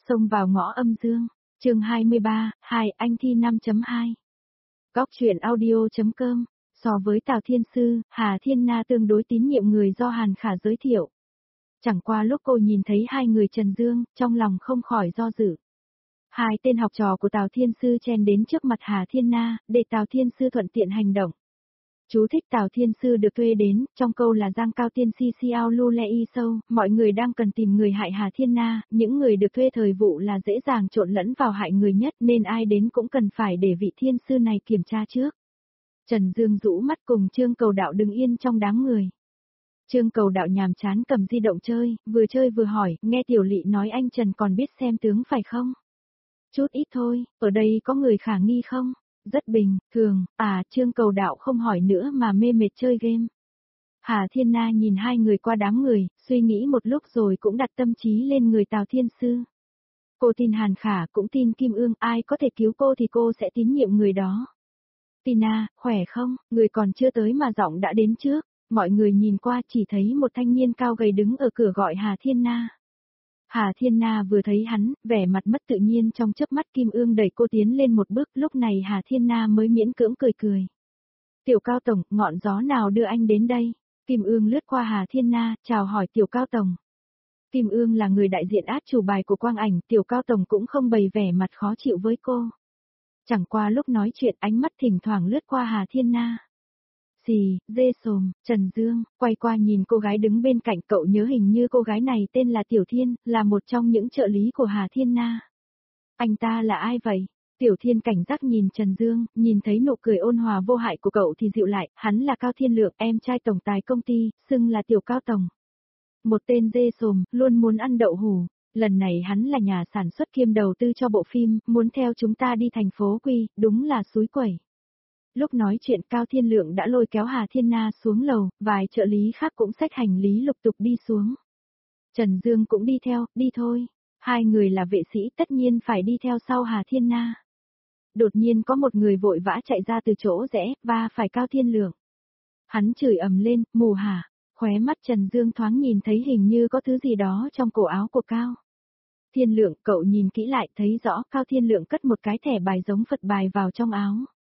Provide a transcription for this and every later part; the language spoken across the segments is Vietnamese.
Xông vào ngõ âm dương, chương 23, anh thi 5.2. Góc truyện audio.com, so với Tào Thiên Sư, Hà Thiên Na tương đối tín nhiệm người do Hàn Khả giới thiệu. Chẳng qua lúc cô nhìn thấy hai người Trần Dương, trong lòng không khỏi do dự. Hai tên học trò của Tào Thiên Sư chen đến trước mặt Hà Thiên Na, để Tào Thiên Sư thuận tiện hành động. Chú thích Tào Thiên Sư được thuê đến, trong câu là Giang Cao Tiên Si Xiao Lu Le Y Sâu, mọi người đang cần tìm người hại Hà Thiên Na, những người được thuê thời vụ là dễ dàng trộn lẫn vào hại người nhất nên ai đến cũng cần phải để vị Thiên Sư này kiểm tra trước. Trần Dương rũ mắt cùng Trương Cầu Đạo đứng yên trong đám người. Trương Cầu Đạo nhàm chán cầm di động chơi vừa hỏi, nghe Tiểu Lị nói anh Trần còn biết xem tướng phải không? Chút ít thôi, ở đây có người khả nghi không? Rất bình thường, Trương Cầu Đạo không hỏi nữa mà mê mệt chơi game. Hà Thiên Na nhìn hai người qua đám người, suy nghĩ một lúc rồi cũng đặt tâm trí lên người Tào Thiên Sư. Cô tin Hàn Khả cũng tin Kim Ương, ai có thể cứu cô thì cô sẽ tín nhiệm người đó. Tina, khỏe không? Người còn chưa tới mà giọng đã đến trước. Mọi người nhìn qua chỉ thấy một thanh niên cao gầy đứng ở cửa gọi Hà Thiên Na. Hà Thiên Na vừa thấy hắn, vẻ mặt mất tự nhiên trong chớp mắt. Kim Ương đẩy cô tiến lên một bước, lúc này Hà Thiên Na mới miễn cưỡng cười. Tiểu Cao Tổng, ngọn gió nào đưa anh đến đây? Kim Ương lướt qua Hà Thiên Na, chào hỏi Tiểu Cao Tổng. Kim Ương là người đại diện át chủ bài của Quang Ảnh, Tiểu Cao Tổng cũng không bày vẻ mặt khó chịu với cô. Chẳng qua lúc nói chuyện ánh mắt thỉnh thoảng lướt qua Hà Thiên Na. Dê sồm, Trần Dương, quay qua nhìn cô gái đứng bên cạnh cậu, nhớ hình như cô gái này tên là Tiểu Thiên, là một trong những trợ lý của Hà Thiên Na. Anh ta là ai vậy? Tiểu Thiên cảnh giác nhìn Trần Dương, nhìn thấy nụ cười ôn hòa vô hại của cậu thì dịu lại, hắn là Cao Thiên Lượng, em trai tổng tài công ty, xưng là Tiểu Cao Tổng. Một tên dê sồm, luôn muốn ăn đậu hủ. Lần này hắn là nhà sản xuất kiêm đầu tư cho bộ phim, muốn theo chúng ta đi thành phố Quy, đúng là xúi quẩy. Lúc nói chuyện Cao Thiên Lượng đã lôi kéo Hà Thiên Na xuống lầu, vài trợ lý khác cũng xách hành lý lục tục đi xuống. Trần Dương cũng đi theo, đi thôi. Hai người là vệ sĩ tất nhiên phải đi theo sau Hà Thiên Na. Đột nhiên có một người vội vã chạy ra từ chỗ rẽ, và phải Cao Thiên Lượng. Hắn chửi ầm lên, mù hả? Khóe mắt Trần Dương thoáng nhìn thấy hình như có thứ gì đó trong cổ áo của Cao Thiên Lượng, cậu nhìn kỹ lại thấy rõ Cao Thiên Lượng cất một cái thẻ bài giống Phật bài vào trong áo.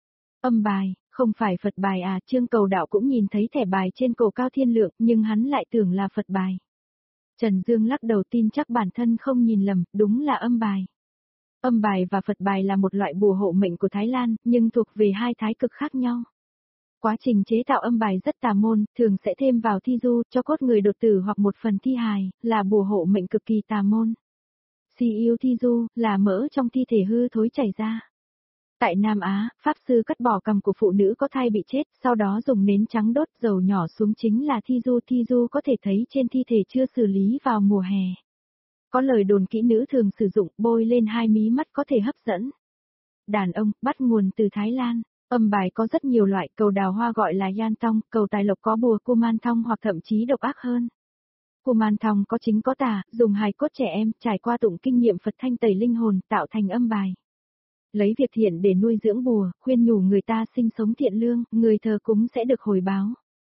Âm bài, không phải Phật bài à? Trương Cầu Đạo cũng nhìn thấy thẻ bài trên cổ Cao Thiên Lượng, nhưng hắn lại tưởng là Phật bài. Trần Dương lắc đầu, tin chắc bản thân không nhìn lầm, đúng là âm bài. Âm bài và Phật bài là một loại bùa hộ mệnh của Thái Lan, nhưng thuộc về hai thái cực khác nhau. Quá trình chế tạo âm bài rất tà môn, thường sẽ thêm vào thi du, cho cốt người đột tử hoặc một phần thi hài, là bùa hộ mệnh cực kỳ tà môn. Si yêu thi du, là mỡ trong thi thể hư thối chảy ra. Tại Nam Á, Pháp Sư cắt bỏ cằm của phụ nữ có thai bị chết, sau đó dùng nến trắng đốt dầu nhỏ xuống chính là thi du có thể thấy trên thi thể chưa xử lý vào mùa hè. Có lời đồn kỹ nữ thường sử dụng bôi lên hai mí mắt có thể hấp dẫn đàn ông, bắt nguồn từ Thái Lan. Âm bài có rất nhiều loại, cầu đào hoa gọi là Yan Tong, cầu tài lộc có bùa Kuman Thong hoặc thậm chí độc ác hơn. Kuman Thong có chính có tà, dùng hài cốt trẻ em, trải qua tụng kinh nghiệm Phật thanh tẩy linh hồn, tạo thành âm bài. Lấy việc thiện để nuôi dưỡng bùa, khuyên nhủ người ta sinh sống thiện lương, người thờ cúng sẽ được hồi báo.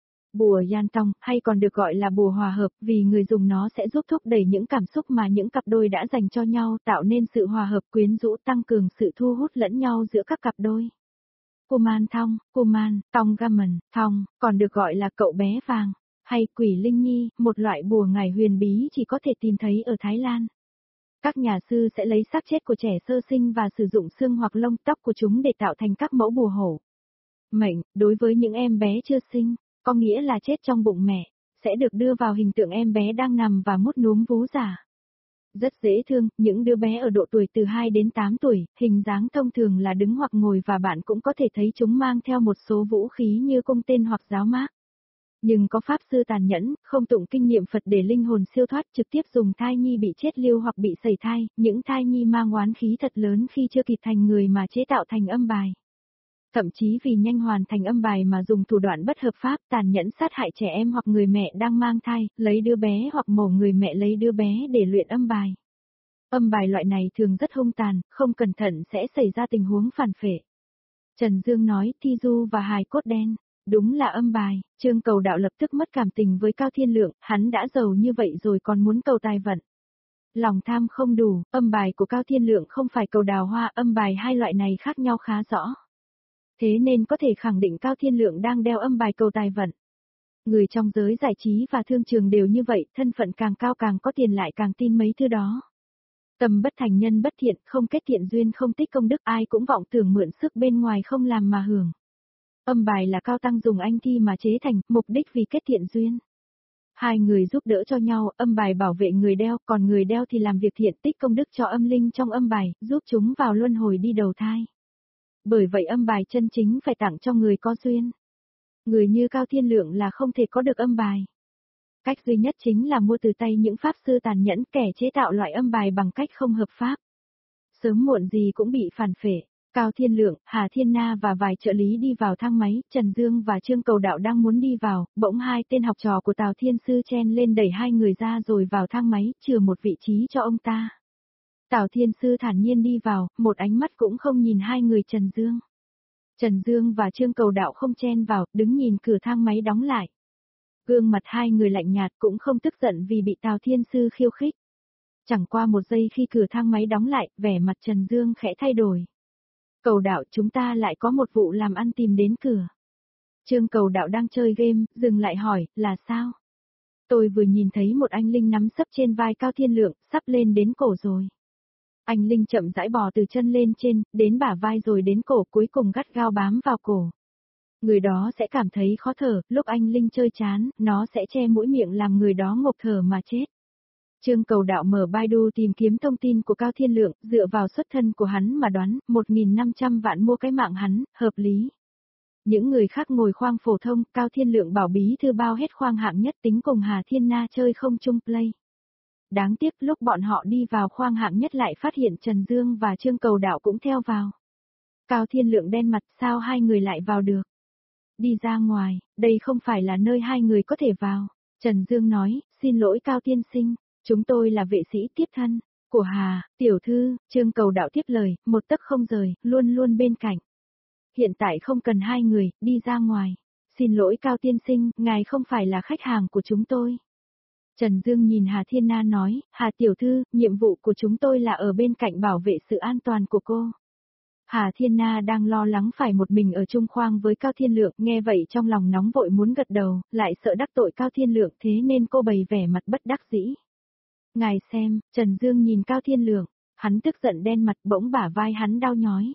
Bùa Yan Tong, hay còn được gọi là bùa hòa hợp, vì người dùng nó sẽ giúp thúc đẩy những cảm xúc mà những cặp đôi đã dành cho nhau, tạo nên sự hòa hợp quyến rũ, tăng cường sự thu hút lẫn nhau giữa các cặp đôi. Kuman Thong Gammon, Thong, còn được gọi là cậu bé vàng, hay quỷ linh nhi, một loại bùa ngải huyền bí chỉ có thể tìm thấy ở Thái Lan. Các nhà sư sẽ lấy xác chết của trẻ sơ sinh và sử dụng xương hoặc lông tóc của chúng để tạo thành các mẫu bùa hộ mệnh. Đối với những em bé chưa sinh, có nghĩa là chết trong bụng mẹ, sẽ được đưa vào hình tượng em bé đang nằm và mút núm vú giả. Rất dễ thương, những đứa bé ở độ tuổi từ 2 đến 8 tuổi, hình dáng thông thường là đứng hoặc ngồi và bạn cũng có thể thấy chúng mang theo một số vũ khí như cung tên hoặc giáo mác. Nhưng có pháp sư tàn nhẫn, không tụng kinh nghiệm Phật để linh hồn siêu thoát, trực tiếp dùng thai nhi bị chết lưu hoặc bị sẩy thai, những thai nhi mang oán khí thật lớn khi chưa kịp thành người mà chế tạo thành âm bài. Thậm chí vì nhanh hoàn thành âm bài mà dùng thủ đoạn bất hợp pháp, tàn nhẫn sát hại trẻ em hoặc người mẹ đang mang thai, lấy đứa bé hoặc mổ người mẹ lấy đứa bé để luyện âm bài. Âm bài loại này thường rất hung tàn, không cẩn thận sẽ xảy ra tình huống phản phệ. Trần Dương nói, thi du và hài cốt đen, đúng là âm bài. Trương Cầu Đạo lập tức mất cảm tình với Cao Thiên Lượng, hắn đã giàu như vậy rồi còn muốn cầu tài vận. lòng tham không đủ, âm bài của Cao Thiên Lượng không phải cầu đào hoa, âm bài hai loại này khác nhau khá rõ. Thế nên có thể khẳng định Cao Thiên Lượng đang đeo âm bài cầu tài vận. Người trong giới giải trí và thương trường đều như vậy, thân phận càng cao càng có tiền lại càng tin mấy thứ đó. Tâm bất thành nhân bất thiện, không kết thiện duyên không tích công đức, ai cũng vọng tưởng mượn sức bên ngoài không làm mà hưởng. Âm bài là Cao Tăng dùng anh thi mà chế thành, mục đích vì kết thiện duyên. Hai người giúp đỡ cho nhau, âm bài bảo vệ người đeo, còn người đeo thì làm việc thiện tích công đức cho âm linh trong âm bài, giúp chúng vào luân hồi đi đầu thai. Bởi vậy âm bài chân chính phải tặng cho người có duyên. Người như Cao Thiên Lượng là không thể có được âm bài. Cách duy nhất chính là mua từ tay những pháp sư tàn nhẫn, kẻ chế tạo loại âm bài bằng cách không hợp pháp. Sớm muộn gì cũng bị phản phệ. Cao Thiên Lượng, Hà Thiên Na và vài trợ lý đi vào thang máy, Trần Dương và Trương Cầu Đạo đang muốn đi vào, bỗng hai tên học trò của Tào Thiên Sư chen lên đẩy hai người ra rồi vào thang máy, chừa một vị trí cho ông ta. Tào Thiên Sư thản nhiên đi vào, một ánh mắt cũng không nhìn hai người Trần Dương. Trần Dương và Trương Cầu Đạo không chen vào, đứng nhìn cửa thang máy đóng lại. Gương mặt hai người lạnh nhạt cũng không tức giận vì bị Tào Thiên Sư khiêu khích. Chẳng qua một giây khi cửa thang máy đóng lại, vẻ mặt Trần Dương khẽ thay đổi. Cầu Đạo, chúng ta lại có một vụ làm ăn tìm đến cửa. Trương Cầu Đạo đang chơi game, dừng lại hỏi, là sao? Tôi vừa nhìn thấy một anh Linh nắm sấp trên vai Cao Thiên Lượng, sắp lên đến cổ rồi. Anh Linh chậm rãi bò từ chân lên trên, đến bả vai rồi đến cổ, cuối cùng gắt gao bám vào cổ. Người đó sẽ cảm thấy khó thở, lúc anh Linh chơi chán, nó sẽ che mũi miệng làm người đó ngộp thở mà chết. Trương Cầu Đạo mở Baidu tìm kiếm thông tin của Cao Thiên Lượng, dựa vào xuất thân của hắn mà đoán, 1.500 vạn mua cái mạng hắn, hợp lý. Những người khác ngồi khoang phổ thông, Cao Thiên Lượng bảo bí thư bao hết khoang hạng nhất tính cùng Hà Thiên Na chơi không chung play. Đáng tiếc lúc bọn họ đi vào khoang hạng nhất lại phát hiện Trần Dương và Trương Cầu Đạo cũng theo vào. Cao Thiên Lượng đen mặt, sao hai người lại vào được? Đi ra ngoài, đây không phải là nơi hai người có thể vào. Trần Dương nói, xin lỗi Cao tiên sinh, chúng tôi là vệ sĩ tiếp thân của Hà, tiểu thư. Trương Cầu Đạo tiếp lời, một tấc không rời, luôn luôn bên cạnh. Hiện tại không cần hai người, đi ra ngoài. Xin lỗi Cao tiên sinh, ngài không phải là khách hàng của chúng tôi. Trần Dương nhìn Hà Thiên Na nói, Hà tiểu thư, nhiệm vụ của chúng tôi là ở bên cạnh bảo vệ sự an toàn của cô. Hà Thiên Na đang lo lắng phải một mình ở chung khoang với Cao Thiên Lượng, nghe vậy trong lòng nóng vội muốn gật đầu, lại sợ đắc tội Cao Thiên Lượng thế nên cô bày vẻ mặt bất đắc dĩ. Ngài xem, Trần Dương nhìn Cao Thiên Lượng, hắn tức giận đen mặt, bỗng bả vai hắn đau nhói.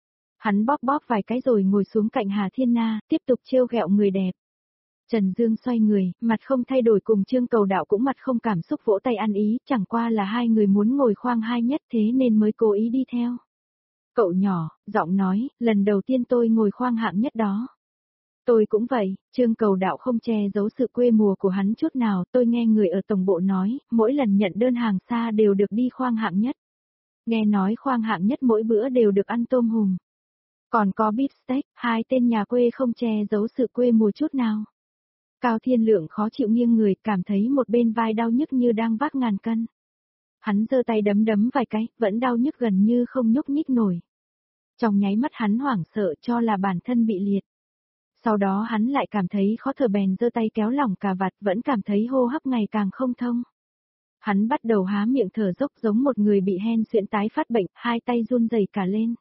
Hắn bóp bóp vài cái rồi ngồi xuống cạnh Hà Thiên Na, tiếp tục trêu ghẹo người đẹp. Trần Dương xoay người, mặt không thay đổi cùng Trương Cầu Đạo cũng mặt không cảm xúc vỗ tay ăn ý, chẳng qua là hai người muốn ngồi khoang hai nhất thế nên mới cố ý đi theo. Cậu nhỏ, giọng nói, lần đầu tiên tôi ngồi khoang hạng nhất đó. Tôi cũng vậy, Trương Cầu Đạo không che giấu sự quê mùa của hắn chút nào, tôi nghe người ở tổng bộ nói, mỗi lần nhận đơn hàng xa đều được đi khoang hạng nhất. Nghe nói khoang hạng nhất mỗi bữa đều được ăn tôm hùm. Còn có beef steak, hai tên nhà quê không che giấu sự quê mùa chút nào. Cao Thiên Lượng khó chịu nghiêng người, cảm thấy một bên vai đau nhức như đang vác ngàn cân. Hắn giơ tay đấm đấm vài cái, vẫn đau nhức gần như không nhúc nhích nổi. Trong nháy mắt hắn hoảng sợ cho là bản thân bị liệt. Sau đó hắn lại cảm thấy khó thở bèn giơ tay kéo lỏng cà vạt, vẫn cảm thấy hô hấp ngày càng không thông. Hắn bắt đầu há miệng thở dốc giống một người bị hen suyễn tái phát bệnh, hai tay run rẩy cả lên.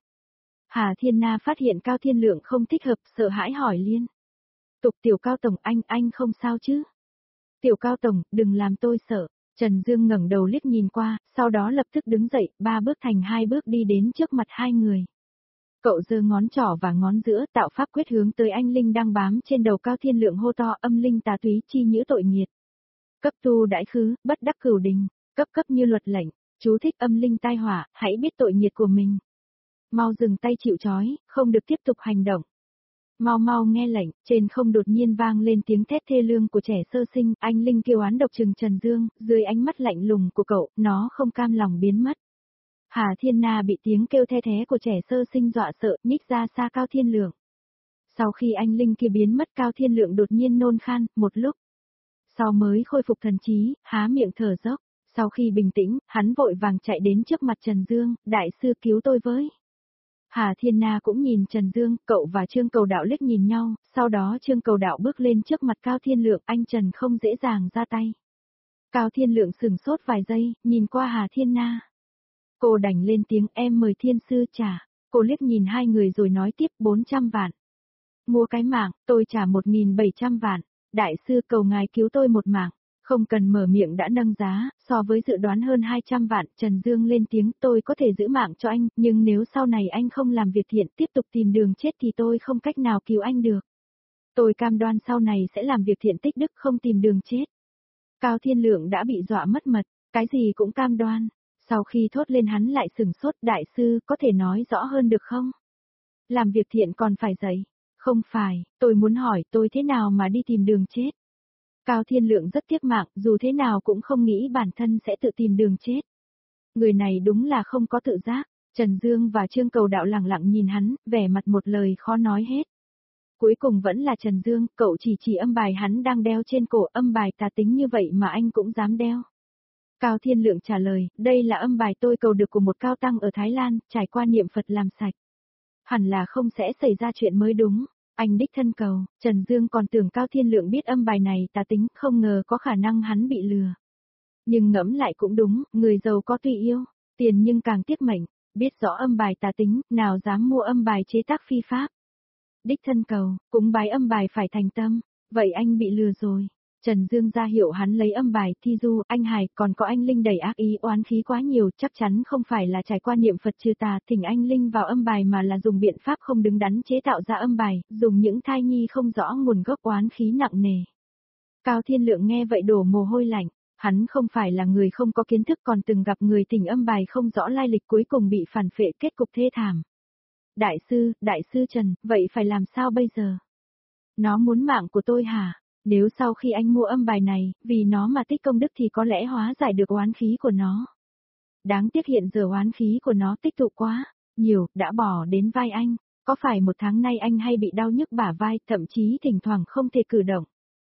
Hà Thiên Na phát hiện Cao Thiên Lượng không thích hợp, sợ hãi hỏi liên tục, tiểu Cao tổng, anh không sao chứ? Tiểu Cao tổng, đừng làm tôi sợ. Trần Dương ngẩng đầu liếc nhìn qua, sau đó lập tức đứng dậy, 3 bước thành 2 bước đi đến trước mặt hai người. Cậu giơ ngón trỏ và ngón giữa tạo pháp quyết hướng tới anh Linh đang bám trên đầu Cao Thiên Lượng, hô to, âm linh tà túy chi nhữ tội nghiệt. Cấp tu đãi khứ, bất đắc cửu đình, cấp cấp như luật lệnh, chú thích âm linh tai họa, hãy biết tội nghiệt của mình. Mau dừng tay chịu trói, không được tiếp tục hành động. Mau mau nghe lệnh, trên không đột nhiên vang lên tiếng thét thê lương của trẻ sơ sinh, anh Linh kêu oán độc trừng Trần Dương, dưới ánh mắt lạnh lùng của cậu, nó không cam lòng biến mất. Hà Thiên Na bị tiếng kêu the thé của trẻ sơ sinh dọa sợ, nhích ra xa Cao Thiên Lượng. Sau khi anh Linh kia biến mất, Cao Thiên Lượng đột nhiên nôn khan, một lúc sau mới khôi phục thần trí, há miệng thở dốc. Sau khi bình tĩnh, hắn vội vàng chạy đến trước mặt Trần Dương, đại sư cứu tôi với. Hà Thiên Na cũng nhìn Trần Dương, cậu và Trương Cầu Đạo liếc nhìn nhau, sau đó Trương Cầu Đạo bước lên trước mặt Cao Thiên Lượng, anh Trần không dễ dàng ra tay. Cao Thiên Lượng sửng sốt vài giây, nhìn qua Hà Thiên Na. Cô đành lên tiếng em mời thiên sư trả. Cô liếc nhìn hai người rồi nói tiếp 400 vạn. Mua cái mạng, tôi trả 1.700 vạn. Đại sư cầu ngài cứu tôi một mạng. Không cần mở miệng đã nâng giá, so với dự đoán hơn 200 vạn. Trần Dương lên tiếng tôi có thể giữ mạng cho anh, nhưng nếu sau này anh không làm việc thiện tiếp tục tìm đường chết thì tôi không cách nào cứu anh được. Tôi cam đoan sau này sẽ làm việc thiện tích đức không tìm đường chết. Cao Thiên Lượng đã bị dọa mất mật, cái gì cũng cam đoan. Sau khi thốt lên hắn lại sửng sốt, đại sư có thể nói rõ hơn được không? Làm việc thiện còn phải dạy. Không phải, tôi muốn hỏi tôi thế nào mà đi tìm đường chết. Cao Thiên Lượng rất tiếc mạng, dù thế nào cũng không nghĩ bản thân sẽ tự tìm đường chết. Người này đúng là không có tự giác. Trần Dương và Trương Cầu Đạo lặng lặng nhìn hắn, vẻ mặt một lời khó nói hết. Cuối cùng vẫn là Trần Dương, cậu chỉ âm bài hắn đang đeo trên cổ, âm bài tà tính như vậy mà anh cũng dám đeo. Cao Thiên Lượng trả lời, đây là âm bài tôi cầu được của một cao tăng ở Thái Lan, trải qua niệm Phật làm sạch. Hẳn là không sẽ xảy ra chuyện mới đúng. Anh đích thân cầu, Trần Dương còn tưởng Cao Thiên Lượng biết âm bài này tà tính, không ngờ có khả năng hắn bị lừa. Nhưng ngẫm lại cũng đúng, người giàu có tùy yêu, tiền nhưng càng tiếc mệnh, biết rõ âm bài tà tính, nào dám mua âm bài chế tác phi pháp. Đích thân cầu, cúng bái âm bài phải thành tâm, vậy anh bị lừa rồi. Trần Dương ra hiệu hắn lấy âm bài, Thi Du, anh Hải, còn có anh Linh đầy ác ý oán khí quá nhiều, chắc chắn không phải là trải qua niệm Phật trừ tà, thỉnh anh Linh vào âm bài mà là dùng biện pháp không đứng đắn chế tạo ra âm bài, dùng những thai nhi không rõ nguồn gốc oán khí nặng nề. Cao Thiên Lượng nghe vậy đổ mồ hôi lạnh, hắn không phải là người không có kiến thức còn từng gặp người thỉnh âm bài không rõ lai lịch cuối cùng bị phản phệ kết cục thê thảm. Đại sư Trần, vậy phải làm sao bây giờ? Nó muốn mạng của tôi hả? Nếu sau khi anh mua âm bài này, vì nó mà tích công đức thì có lẽ hóa giải được oán khí của nó. Đáng tiếc hiện giờ oán khí của nó tích tụ quá, nhiều, đã bỏ đến vai anh. Có phải một tháng nay anh hay bị đau nhức bả vai, thậm chí thỉnh thoảng không thể cử động?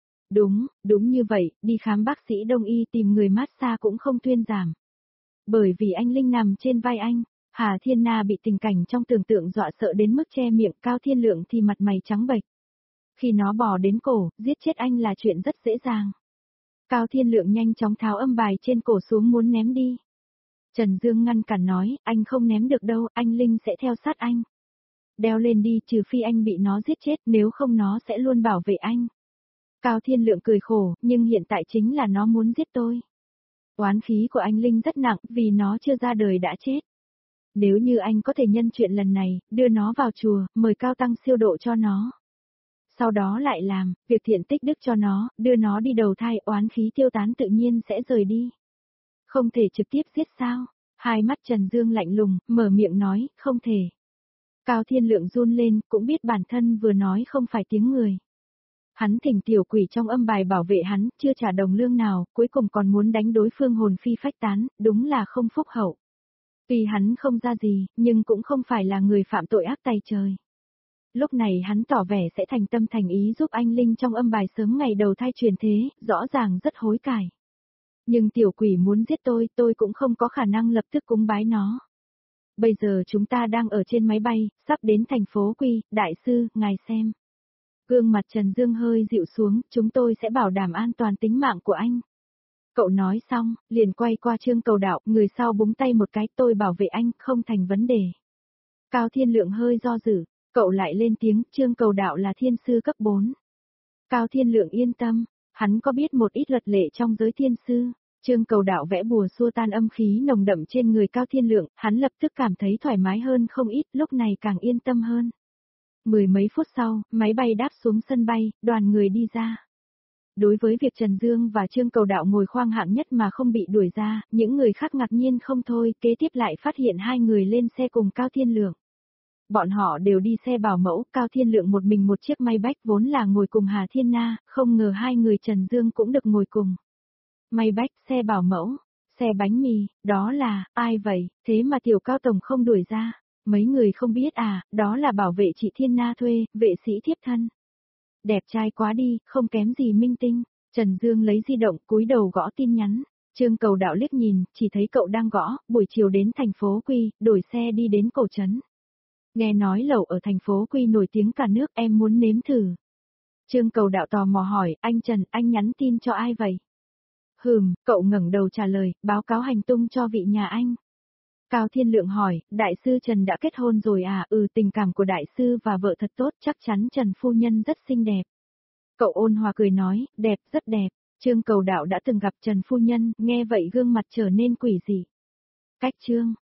Đúng như vậy, đi khám bác sĩ đông y tìm người massage cũng không thuyên giảm. Bởi vì anh Linh nằm trên vai anh, Hà Thiên Na bị tình cảnh trong tưởng tượng dọa sợ đến mức che miệng, Cao Thiên Lượng thì mặt mày trắng bệch. Khi nó bò đến cổ, giết chết anh là chuyện rất dễ dàng. Cao Thiên Lượng nhanh chóng tháo âm bài trên cổ xuống muốn ném đi. Trần Dương ngăn cản nói, anh không ném được đâu, anh Linh sẽ theo sát anh. Đeo lên đi, trừ phi anh bị nó giết chết, nếu không nó sẽ luôn bảo vệ anh. Cao Thiên Lượng cười khổ, nhưng hiện tại chính là nó muốn giết tôi. Oán khí của anh Linh rất nặng, vì nó chưa ra đời đã chết. Nếu như anh có thể nhân chuyện lần này, đưa nó vào chùa, mời Cao Tăng siêu độ cho nó. Sau đó lại làm, việc thiện tích đức cho nó, đưa nó đi đầu thai, oán khí tiêu tán tự nhiên sẽ rời đi. Không thể trực tiếp giết sao? Hai mắt Trần Dương lạnh lùng, mở miệng nói, không thể. Cao Thiên Lượng run lên, cũng biết bản thân vừa nói không phải tiếng người. Hắn thỉnh tiểu quỷ trong âm bài bảo vệ hắn, chưa trả đồng lương nào, cuối cùng còn muốn đánh đối phương hồn phi phách tán, đúng là không phúc hậu. Tuy hắn không ra gì, nhưng cũng không phải là người phạm tội ác tay trời. Lúc này hắn tỏ vẻ sẽ thành tâm thành ý giúp anh Linh trong âm bài sớm ngày đầu thai truyền thế, rõ ràng rất hối cải. Nhưng tiểu quỷ muốn giết tôi cũng không có khả năng lập tức cúng bái nó. Bây giờ chúng ta đang ở trên máy bay, sắp đến thành phố Quy, đại sư, ngài xem. Gương mặt Trần Dương hơi dịu xuống, chúng tôi sẽ bảo đảm an toàn tính mạng của anh. Cậu nói xong, liền quay qua Trương Cầu Đạo, người sau búng tay một cái, tôi bảo vệ anh, không thành vấn đề. Cao Thiên Lượng hơi do dự, cậu lại lên tiếng, Trương Cầu Đạo là thiên sư cấp 4. Cao Thiên Lượng yên tâm, hắn có biết một ít luật lệ trong giới thiên sư. Trương Cầu Đạo vẽ bùa xua tan âm khí nồng đậm trên người Cao Thiên Lượng, hắn lập tức cảm thấy thoải mái hơn không ít, lúc này càng yên tâm hơn. Mười mấy phút sau, máy bay đáp xuống sân bay, đoàn người đi ra. Đối với việc Trần Dương và Trương Cầu Đạo ngồi khoang hạng nhất mà không bị đuổi ra, những người khác ngạc nhiên không thôi, kế tiếp lại phát hiện hai người lên xe cùng Cao Thiên Lượng. Bọn họ đều đi xe bảo mẫu, Cao Thiên Lượng một mình một chiếc Maybach vốn là ngồi cùng Hà Thiên Na, không ngờ hai người Trần Dương cũng được ngồi cùng. Maybach, xe bảo mẫu, xe bánh mì, đó là, ai vậy, thế mà tiểu Cao Tổng không đuổi ra. Mấy người không biết à, đó là bảo vệ chị Thiên Na thuê, vệ sĩ thiếp thân. Đẹp trai quá đi, không kém gì minh tinh. Trần Dương lấy di động cúi đầu gõ tin nhắn. Trương Cầu Đạo liếc nhìn, chỉ thấy cậu đang gõ, buổi chiều đến thành phố Quy, đổi xe đi đến cổ trấn. Nghe nói lẩu ở thành phố Quy nổi tiếng cả nước, em muốn nếm thử. Trương Cầu Đạo tò mò hỏi, anh Trần, anh nhắn tin cho ai vậy? Cậu ngẩng đầu trả lời, báo cáo hành tung cho vị nhà anh. Cao Thiên Lượng hỏi, đại sư Trần đã kết hôn rồi à? Tình cảm của đại sư và vợ thật tốt, chắc chắn Trần phu nhân rất xinh đẹp. Cậu ôn hòa cười nói, đẹp, rất đẹp. Trương Cầu Đạo đã từng gặp Trần phu nhân, nghe vậy gương mặt trở nên quỷ dị. Cách Trương